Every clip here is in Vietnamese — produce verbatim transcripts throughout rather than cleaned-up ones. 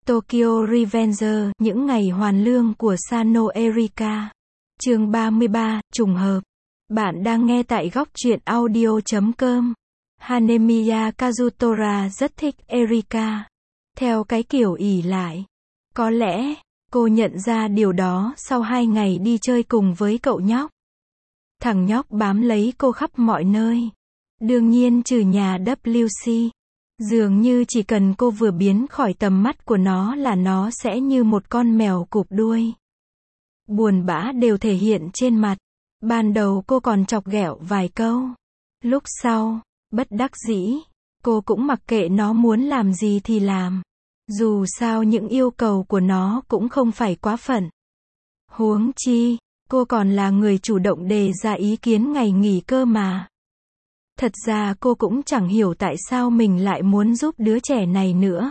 Tokyo Revenger, những ngày hoàn lương của Sano Erika. Chương ba mươi ba, trùng hợp. Bạn đang nghe tại góc truyện audio chấm com. Hanemiya Kazutora rất thích Erika. Theo cái kiểu ỷ lại. Có lẽ, cô nhận ra điều đó sau hai ngày đi chơi cùng với cậu nhóc. Thằng nhóc bám lấy cô khắp mọi nơi. Đương nhiên trừ nhà W C. Dường như chỉ cần cô vừa biến khỏi tầm mắt của nó là nó sẽ như một con mèo cụp đuôi. Buồn bã đều thể hiện trên mặt. Ban đầu cô còn chọc ghẹo vài câu. Lúc sau, bất đắc dĩ, cô cũng mặc kệ nó muốn làm gì thì làm. Dù sao những yêu cầu của nó cũng không phải quá phận. Huống chi, cô còn là người chủ động đề ra ý kiến ngày nghỉ cơ mà. Thật ra cô cũng chẳng hiểu tại sao mình lại muốn giúp đứa trẻ này nữa.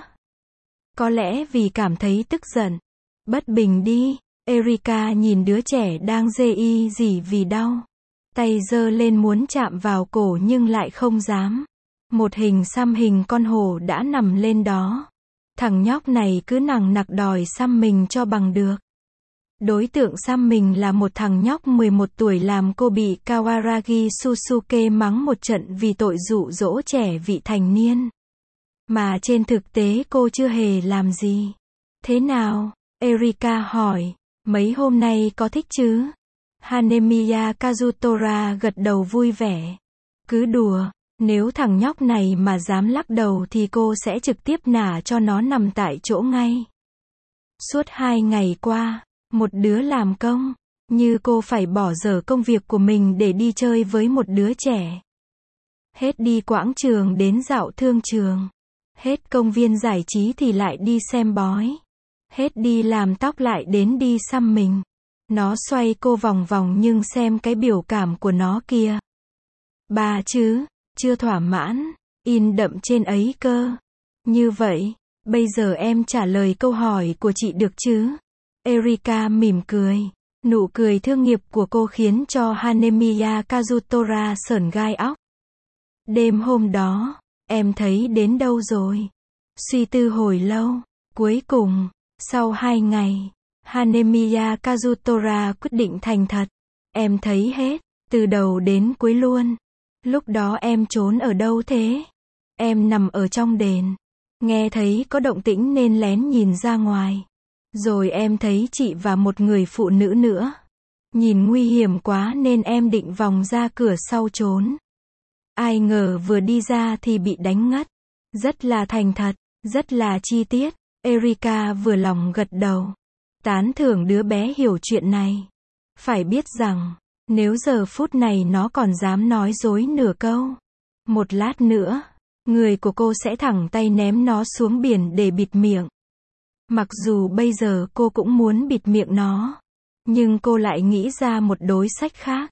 Có lẽ vì cảm thấy tức giận. Bất bình đi. Erika nhìn đứa trẻ đang rê y rỉ vì đau. Tay giơ lên muốn chạm vào cổ nhưng lại không dám. Một hình xăm hình con hổ đã nằm lên đó. Thằng nhóc này cứ nằng nặc đòi xăm mình cho bằng được. Đối tượng xăm mình là một thằng nhóc mười một tuổi làm cô bị Kawaragi Susuke mắng một trận vì tội dụ dỗ trẻ vị thành niên. Mà trên thực tế cô chưa hề làm gì. Thế nào? Erika hỏi. Mấy hôm nay có thích chứ? Hanemiya Kazutora gật đầu vui vẻ. Cứ đùa, nếu thằng nhóc này mà dám lắc đầu thì cô sẽ trực tiếp nả cho nó nằm tại chỗ ngay. Suốt hai ngày qua, một đứa làm công, như cô phải bỏ dở công việc của mình để đi chơi với một đứa trẻ. Hết đi quảng trường đến dạo thương trường. Hết công viên giải trí thì lại đi xem bói. Hết đi làm tóc lại đến đi xăm mình. Nó xoay cô vòng vòng nhưng xem cái biểu cảm của nó kia. Bà chứ, chưa thỏa mãn, in đậm trên ấy cơ. Như vậy, bây giờ em trả lời câu hỏi của chị được chứ? Erika mỉm cười. Nụ cười thương nghiệp của cô khiến cho Hanemiya Kazutora sởn gai óc. Đêm hôm đó, em thấy đến đâu rồi? Suy tư hồi lâu, cuối cùng, sau hai ngày, Hanemiya Kazutora quyết định thành thật. Em thấy hết, từ đầu đến cuối luôn. Lúc đó em trốn ở đâu thế? Em nằm ở trong đền. Nghe thấy có động tĩnh nên lén nhìn ra ngoài. Rồi em thấy chị và một người phụ nữ nữa. Nhìn nguy hiểm quá nên em định vòng ra cửa sau trốn. Ai ngờ vừa đi ra thì bị đánh ngất. Rất là thành thật, rất là chi tiết. Erika vừa lòng gật đầu. Tán thưởng đứa bé hiểu chuyện này. Phải biết rằng, nếu giờ phút này nó còn dám nói dối nửa câu, một lát nữa, người của cô sẽ thẳng tay ném nó xuống biển để bịt miệng. Mặc dù bây giờ cô cũng muốn bịt miệng nó, nhưng cô lại nghĩ ra một đối sách khác.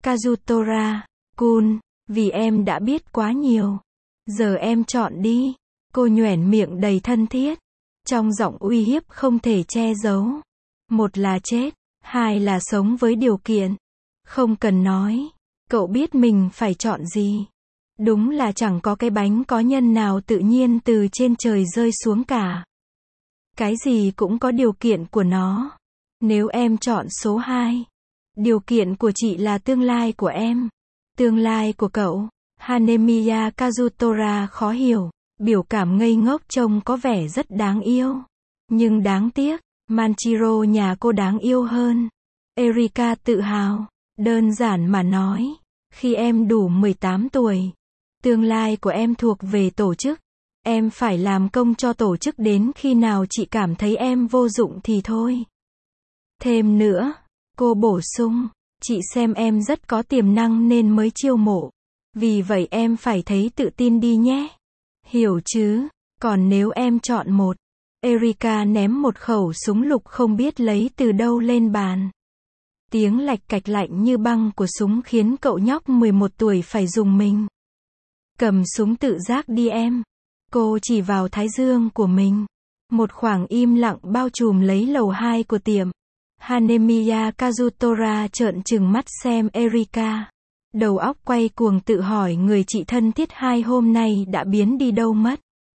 Kazutora-kun, vì em đã biết quá nhiều. Giờ em chọn đi. Cô nhoẻn miệng đầy thân thiết. Trong giọng uy hiếp không thể che giấu. Một là chết, hai là sống với điều kiện. Không cần nói, cậu biết mình phải chọn gì. Đúng là chẳng có cái bánh có nhân nào tự nhiên từ trên trời rơi xuống cả. Cái gì cũng có điều kiện của nó. Nếu em chọn số hai, điều kiện của chị là tương lai của em. Tương lai của cậu. Hanemiya Kazutora khó hiểu. Biểu cảm ngây ngốc trông có vẻ rất đáng yêu. Nhưng đáng tiếc, Manchiro nhà cô đáng yêu hơn. Erika tự hào. Đơn giản mà nói, khi em đủ mười tám tuổi, tương lai của em thuộc về tổ chức. Em phải làm công cho tổ chức đến khi nào chị cảm thấy em vô dụng thì thôi. Thêm nữa, cô bổ sung, chị xem em rất có tiềm năng nên mới chiêu mộ. Vì vậy em phải thấy tự tin đi nhé. Hiểu chứ? Còn nếu em chọn một, Erika ném một khẩu súng lục không biết lấy từ đâu lên bàn. Tiếng lạch cạch lạnh như băng của súng khiến cậu nhóc mười một tuổi phải rùng mình. Cầm súng tự giác đi em. Cô chỉ vào thái dương của mình. Một khoảng im lặng bao trùm lấy lầu hai của tiệm. Hanemiya Kazutora trợn trừng mắt xem Erika. Đầu óc quay cuồng tự hỏi người chị thân thiết hai hôm nay đã biến đi đâu mất.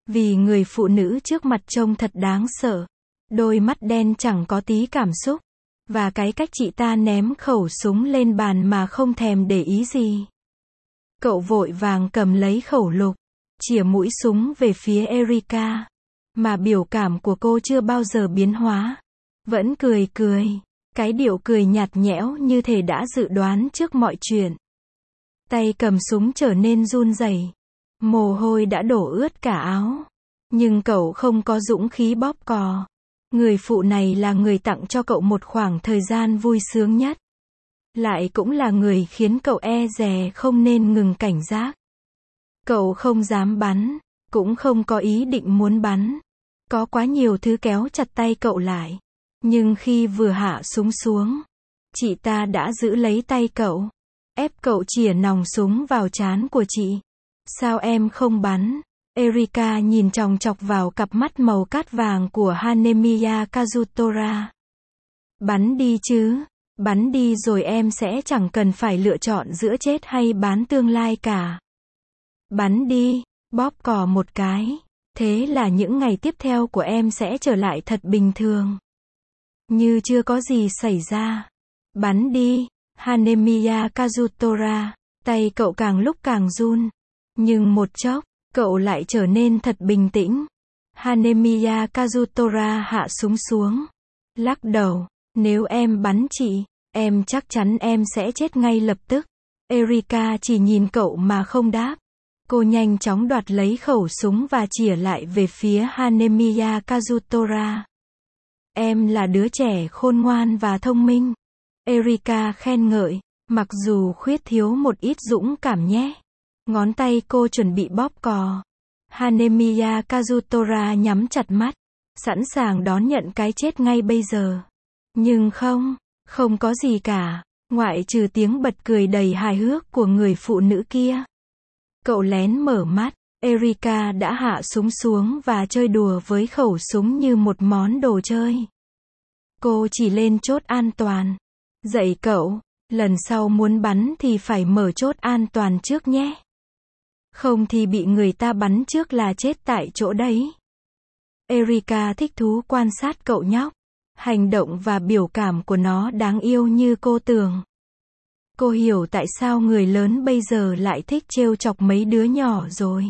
Vì người phụ nữ trước mặt trông thật đáng sợ. Đôi mắt đen chẳng có tí cảm xúc. Và cái cách chị ta ném khẩu súng lên bàn mà không thèm để ý gì. Cậu vội vàng cầm lấy khẩu lục, chĩa mũi súng về phía Erica. Mà biểu cảm của cô chưa bao giờ biến hóa. Vẫn cười cười. Cái điệu cười nhạt nhẽo như thể đã dự đoán trước mọi chuyện. Tay cầm súng trở nên run rẩy. Mồ hôi đã đổ ướt cả áo. Nhưng cậu không có dũng khí bóp cò. Người phụ này là người tặng cho cậu một khoảng thời gian vui sướng nhất. Lại cũng là người khiến cậu e dè không nên ngừng cảnh giác. Cậu không dám bắn, cũng không có ý định muốn bắn. Có quá nhiều thứ kéo chặt tay cậu lại. Nhưng khi vừa hạ súng xuống, chị ta đã giữ lấy tay cậu, ép cậu chĩa nòng súng vào trán của chị. Sao em không bắn? Erica nhìn chòng chọc vào cặp mắt màu cát vàng của Hanemiya Kazutora. Bắn đi chứ, bắn đi rồi em sẽ chẳng cần phải lựa chọn giữa chết hay bán tương lai cả. Bắn đi, bóp cò một cái. Thế là những ngày tiếp theo của em sẽ trở lại thật bình thường. Như chưa có gì xảy ra. Bắn đi, Hanemiya Kazutora. Tay cậu càng lúc càng run. Nhưng một chốc, cậu lại trở nên thật bình tĩnh. Hanemiya Kazutora hạ súng xuống. Lắc đầu, nếu em bắn chị, em chắc chắn em sẽ chết ngay lập tức. Erica chỉ nhìn cậu mà không đáp. Cô nhanh chóng đoạt lấy khẩu súng và chĩa lại về phía Hanemiya Kazutora. Em là đứa trẻ khôn ngoan và thông minh. Erica khen ngợi, mặc dù khuyết thiếu một ít dũng cảm nhé. Ngón tay cô chuẩn bị bóp cò. Hanemiya Kazutora nhắm chặt mắt, sẵn sàng đón nhận cái chết ngay bây giờ. Nhưng không, không có gì cả, ngoại trừ tiếng bật cười đầy hài hước của người phụ nữ kia. Cậu lén mở mắt, Erica đã hạ súng xuống và chơi đùa với khẩu súng như một món đồ chơi. Cô chỉ lên chốt an toàn. Dạy cậu, lần sau muốn bắn thì phải mở chốt an toàn trước nhé. Không thì bị người ta bắn trước là chết tại chỗ đấy. Erica thích thú quan sát cậu nhóc. Hành động và biểu cảm của nó đáng yêu như cô tưởng. Cô hiểu tại sao người lớn bây giờ lại thích trêu chọc mấy đứa nhỏ rồi.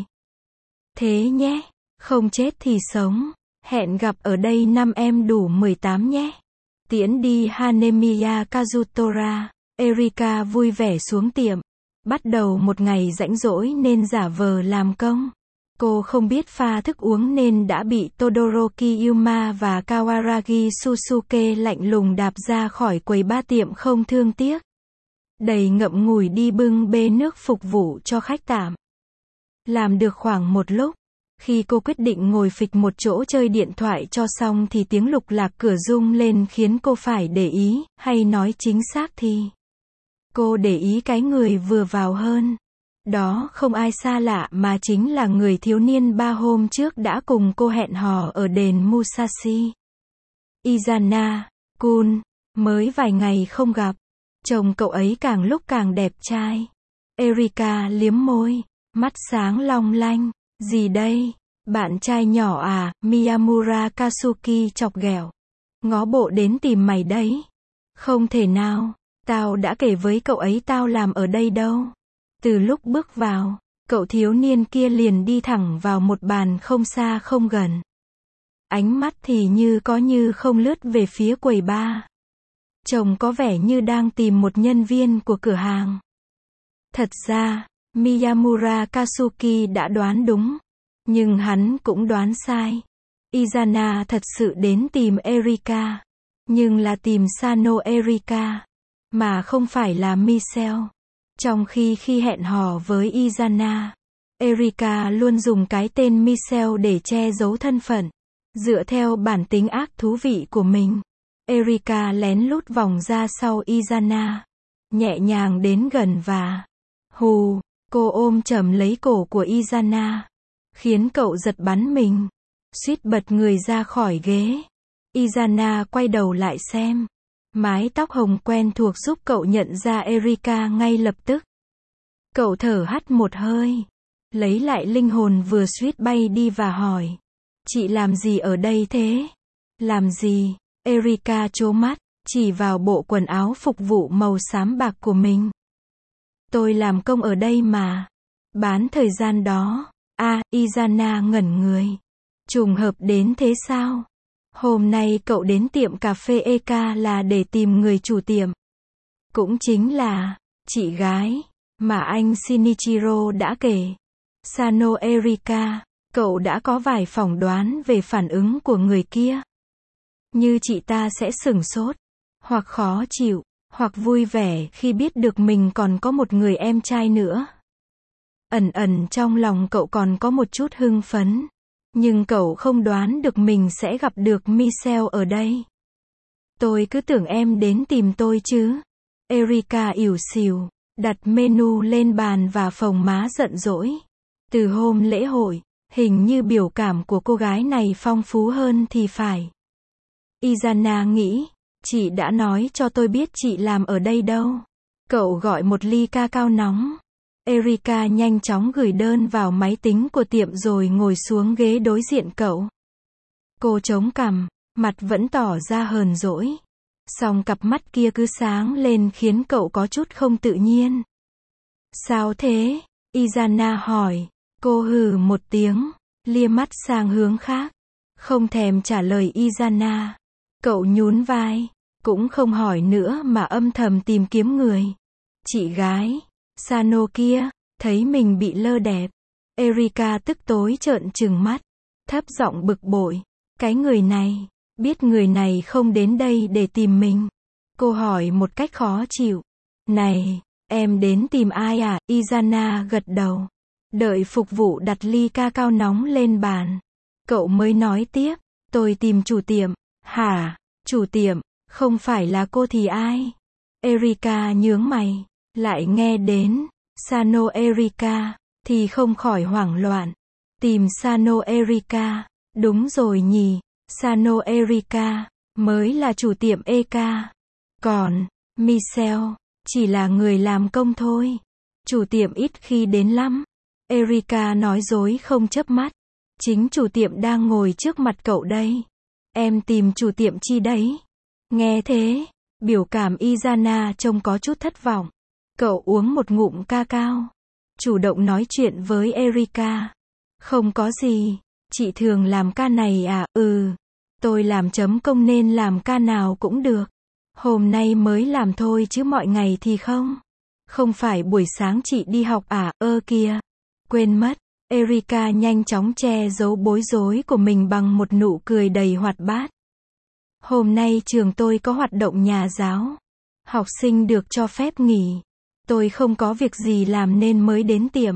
Thế nhé, không chết thì sống. Hẹn gặp ở đây năm em đủ mười tám nhé. Tiễn đi Hanemiya Kazutora. Erica vui vẻ xuống tiệm. Bắt đầu một ngày rảnh rỗi nên giả vờ làm công. Cô không biết pha thức uống nên đã bị Todoroki Yuma và Kawaragi Susuke lạnh lùng đạp ra khỏi quầy ba tiệm không thương tiếc. Đầy ngậm ngùi đi bưng bê nước phục vụ cho khách tạm. Làm được khoảng một lúc, khi cô quyết định ngồi phịch một chỗ chơi điện thoại cho xong thì tiếng lục lạc cửa rung lên khiến cô phải để ý, hay nói chính xác thì cô để ý cái người vừa vào hơn. Đó không ai xa lạ mà chính là người thiếu niên ba hôm trước đã cùng cô hẹn hò ở đền Musashi. Izana, Kun, mới vài ngày không gặp. Chồng cậu ấy càng lúc càng đẹp trai. Erica liếm môi, mắt sáng long lanh. Gì đây? Bạn trai nhỏ à? Miyamura Katsuki chọc ghẹo. Ngó bộ đến tìm mày đấy. Không thể nào, tao đã kể với cậu ấy tao làm ở đây đâu. Từ lúc bước vào, cậu thiếu niên kia liền đi thẳng vào một bàn không xa không gần. Ánh mắt thì như có như không lướt về phía quầy bar. Trông có vẻ như đang tìm một nhân viên của cửa hàng. Thật ra, Miyamura Katsuki đã đoán đúng. Nhưng hắn cũng đoán sai. Izana thật sự đến tìm Erica. Nhưng là tìm Sano Erica. Mà không phải là Michelle. Trong khi khi hẹn hò với Izana, Erica luôn dùng cái tên Michelle để che giấu thân phận. Dựa theo bản tính ác thú vị của mình, Erica lén lút vòng ra sau Izana. Nhẹ nhàng đến gần và hù, cô ôm chầm lấy cổ của Izana. Khiến cậu giật bắn mình. Suýt bật người ra khỏi ghế. Izana quay đầu lại xem. Mái tóc hồng quen thuộc giúp cậu nhận ra Erica ngay lập tức. Cậu thở hắt một hơi. lấy lại linh hồn vừa suýt bay đi và hỏi. Chị làm gì ở đây thế? Làm gì? Erika trố mắt, chỉ vào bộ quần áo phục vụ màu xám bạc của mình. Tôi làm công ở đây mà. Bán thời gian đó. À, Izana ngẩn người. Trùng hợp đến thế sao? Hôm nay cậu đến tiệm cà phê Eka là để tìm người chủ tiệm. Cũng chính là chị gái mà anh Shinichiro đã kể. Sano Erika, cậu đã có vài phỏng đoán về phản ứng của người kia. Như chị ta sẽ sửng sốt, hoặc khó chịu, hoặc vui vẻ khi biết được mình còn có một người em trai nữa. Ẩn ẩn trong lòng cậu còn có một chút hưng phấn. Nhưng cậu không đoán được mình sẽ gặp được Michelle ở đây. Tôi cứ tưởng em đến tìm tôi chứ. Erika ỉu xìu, đặt menu lên bàn và phồng má giận dỗi. Từ hôm lễ hội, hình như biểu cảm của cô gái này phong phú hơn thì phải. Izana nghĩ, chị đã nói cho tôi biết chị làm ở đây đâu. Cậu gọi một ly ca cao nóng. Erika nhanh chóng gửi đơn vào máy tính của tiệm rồi ngồi xuống ghế đối diện cậu. Cô chống cằm, mặt vẫn tỏ ra hờn dỗi. Song cặp mắt kia cứ sáng lên khiến cậu có chút không tự nhiên. Sao thế? Izana hỏi. Cô hừ một tiếng, lia mắt sang hướng khác. Không thèm trả lời Izana. Cậu nhún vai, cũng không hỏi nữa mà âm thầm tìm kiếm người. Chị gái Sano kia, thấy mình bị lơ đẹp. Erika tức tối trợn trừng mắt, thấp giọng bực bội. Cái người này, biết người này không đến đây để tìm mình. Cô hỏi một cách khó chịu. Này, em đến tìm ai à? Izana gật đầu. Đợi phục vụ đặt ly ca cao nóng lên bàn. Cậu mới nói tiếp, tôi tìm chủ tiệm. Hả? Chủ tiệm, không phải là cô thì ai? Erika nhướng mày. Lại nghe đến Sano Erika, thì không khỏi hoảng loạn. Tìm Sano Erika, đúng rồi nhỉ, Sano Erika, mới là chủ tiệm Eka. Còn, Michelle, chỉ là người làm công thôi. Chủ tiệm ít khi đến lắm. Erika nói dối không chớp mắt. Chính chủ tiệm đang ngồi trước mặt cậu đây. Em tìm chủ tiệm chi đấy? Nghe thế, biểu cảm Izana trông có chút thất vọng. Cậu uống một ngụm ca cao. Chủ động nói chuyện với Erika. Không có gì. Chị thường làm ca này à? Ừ. Tôi làm chấm công nên làm ca nào cũng được. Hôm nay mới làm thôi chứ mọi ngày thì không. Không phải buổi sáng chị đi học à? Ơ kìa. Quên mất. Erika nhanh chóng che giấu bối rối của mình bằng một nụ cười đầy hoạt bát. Hôm nay trường tôi có hoạt động nhà giáo. Học sinh được cho phép nghỉ. Tôi không có việc gì làm nên mới đến tiệm.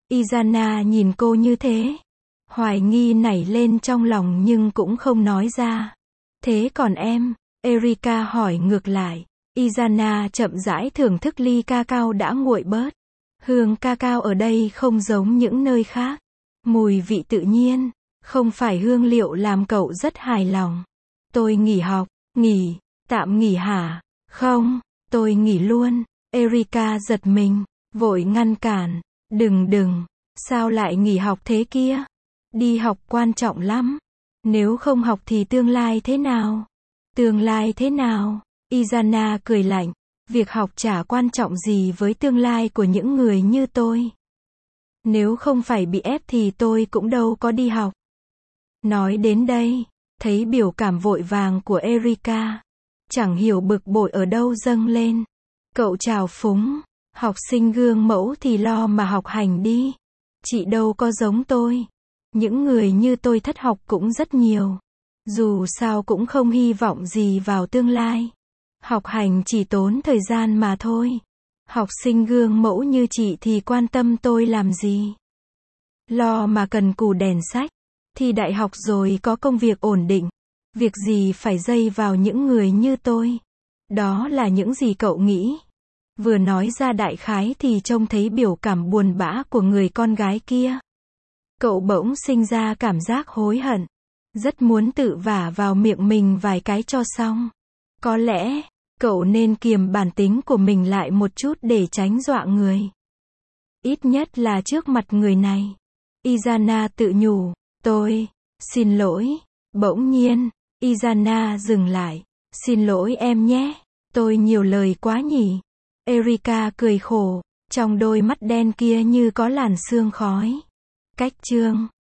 Izana nhìn cô như thế. Hoài nghi nảy lên trong lòng nhưng cũng không nói ra. Thế còn em? Erika hỏi ngược lại. Izana chậm rãi thưởng thức ly ca cao đã nguội bớt. Hương ca cao ở đây không giống những nơi khác. Mùi vị tự nhiên, không phải hương liệu làm cậu rất hài lòng. Tôi nghỉ học. Nghỉ? Tạm nghỉ hả? Không, tôi nghỉ luôn. Erika giật mình, vội ngăn cản. Đừng đừng, sao lại nghỉ học thế kia? Đi học quan trọng lắm. Nếu không học thì tương lai thế nào? Tương lai thế nào? Izana cười lạnh. Việc học chả quan trọng gì với tương lai của những người như tôi. Nếu không phải bị ép thì tôi cũng đâu có đi học. Nói đến đây, thấy biểu cảm vội vàng của Erika. Chẳng hiểu bực bội ở đâu dâng lên. Cậu trào phúng. Học sinh gương mẫu thì lo mà học hành đi. Chị đâu có giống tôi. Những người như tôi thất học cũng rất nhiều. Dù sao cũng không hy vọng gì vào tương lai. Học hành chỉ tốn thời gian mà thôi. Học sinh gương mẫu như chị thì quan tâm tôi làm gì? Lo mà cần cù đèn sách. Thi đại học rồi có công việc ổn định. Việc gì phải dây vào những người như tôi? Đó là những gì cậu nghĩ? Vừa nói ra đại khái thì trông thấy biểu cảm buồn bã của người con gái kia. Cậu bỗng sinh ra cảm giác hối hận. Rất muốn tự vả vào miệng mình vài cái cho xong. Có lẽ, cậu nên kiềm bản tính của mình lại một chút để tránh dọa người. Ít nhất là trước mặt người này. Izana tự nhủ, tôi, xin lỗi. Bỗng nhiên, Izana dừng lại. Xin lỗi em nhé, tôi nhiều lời quá nhỉ. Erika cười khổ, trong đôi mắt đen kia như có làn sương khói. Cách chương